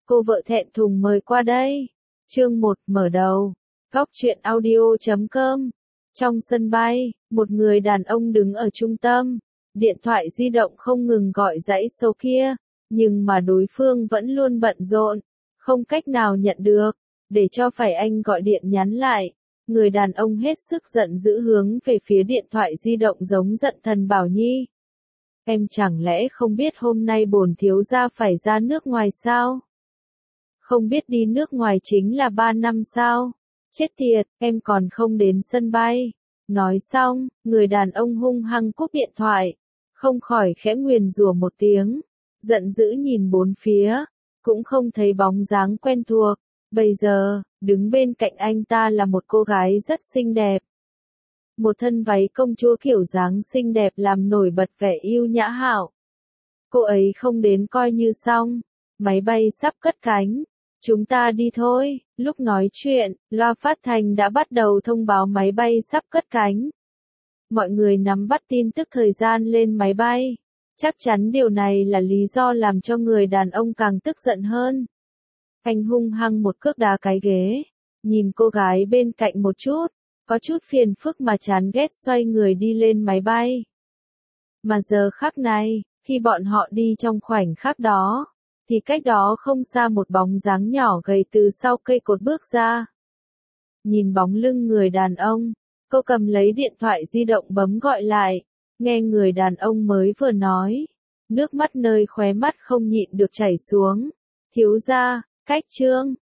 Cô vợ thẹn thùng mời qua đây. Chương 1 mở đầu. Góc truyện audio.com. Trong sân bay, một người đàn ông đứng ở trung tâm. Điện thoại di động không ngừng gọi dãy số kia, nhưng mà đối phương vẫn luôn bận rộn, không cách nào nhận được, để cho phải anh gọi điện nhắn lại. Người đàn ông hết sức giận dữ hướng về phía điện thoại di động giống giận thần Bảo Nhi. Em chẳng lẽ không biết hôm nay bổn thiếu gia phải ra nước ngoài sao? Không biết đi nước ngoài chính là 3 năm sao? Chết tiệt, em còn không đến sân bay. Nói xong, người đàn ông hung hăng cúp điện thoại, không khỏi khẽ nguyền rủa một tiếng, giận dữ nhìn bốn phía, cũng không thấy bóng dáng quen thuộc. Bây giờ, đứng bên cạnh anh ta là một cô gái rất xinh đẹp. Một thân váy công chúa kiểu dáng xinh đẹp làm nổi bật vẻ yêu nhã hảo. Cô ấy không đến coi như xong, máy bay sắp cất cánh. Chúng ta đi thôi. Lúc nói chuyện, loa phát thanh đã bắt đầu thông báo máy bay sắp cất cánh. Mọi người nắm bắt tin tức thời gian lên máy bay. Chắc chắn điều này là lý do làm cho người đàn ông càng tức giận hơn. Anh hung hăng một cước đá cái ghế, nhìn cô gái bên cạnh một chút, có chút phiền phức mà chán ghét xoay người đi lên máy bay. Mà giờ khắc này, khi bọn họ đi trong khoảnh khắc đó, thì cách đó không xa một bóng dáng nhỏ gầy từ sau cây cột bước ra. Nhìn bóng lưng người đàn ông, cô cầm lấy điện thoại di động bấm gọi lại, nghe người đàn ông mới vừa nói, nước mắt nơi khóe mắt không nhịn được chảy xuống. Thiếu gia, cách Trương,